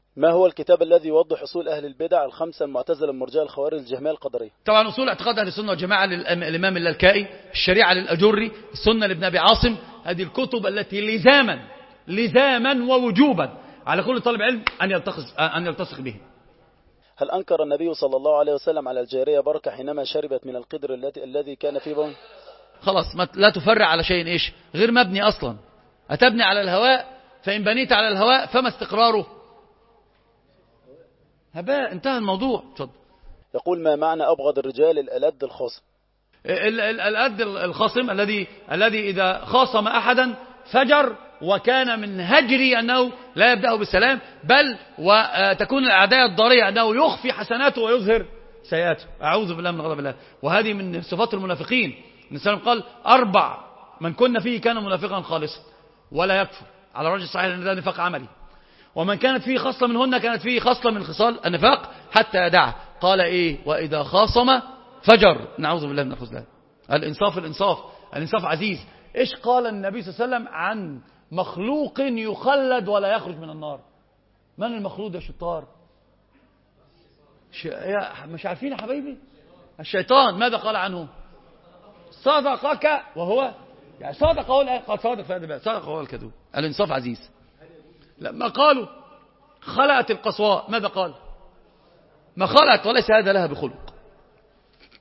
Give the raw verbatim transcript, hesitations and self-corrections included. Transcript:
ما هو الكتاب الذي يوضح أصول أهل البدع الخمسة المعتزلة المرجئة الخوارج الجهمية القدرية؟ طبعا أصول اعتقاد أهل السنة والجماعة للإمام اللالكائي، الشريعة للأجري، السنة لابن أبي عاصم. هذه الكتب التي لزاما لزاما ووجوبا على كل طالب علم أن يلتخص أن يلتصق به. هل أنكر النبي صلى الله عليه وسلم على الجارية بركة حينما شربت من القدر التي الذي كان فيه بون؟ خلاص، ما لا تفرع على شيء إيش غير مبني أصلا. أتبني على الهواء، فإن بنيت على الهواء فما استقراره؟ هباء، انتهى الموضوع. اتفضل. يقول: ما معنى أبغض الرجال الألد الخاصم؟ الألد الخاصم الذي الذي إذا خاصم أحدا فجر، وكان من هجري أنه لا يبدأه بالسلام، بل وتكون الأعداء الضارية أنه يخفي حسناته ويظهر سيئاته. أعوذ بالله من غضب الله. وهذه من صفات المنافقين. النبي صلى الله عليه وسلم قال: أربع من كن فيه كان منافقا خالصا ولا يكفر، على رجل صحيح أن ذا نفاق عملي. ومن كانت فيه خصلة منهن كانت فيه خصلة من خصال النفاق حتى يدعه. قال إيه؟ وإذا خاصم فجر. نعوذ بالله من الخذلان. الإنصاف الإنصاف الإنصاف عزيز. إيش قال النبي صلى الله عليه وسلم عن مخلوق يخلد ولا يخرج من النار؟ من المخلوق يا شطار؟ ش... يا مش عارفين يا حبايبي؟ الشيطان. ماذا قال عنه؟ صدقك وهو يعني صادق هو قال صادق في هذا صادق هو الكذوب. الإنصاف عزيز. لما قالوا خلقت القصواء ماذا قال؟ ما خلقت وليس هذا لها بخلق.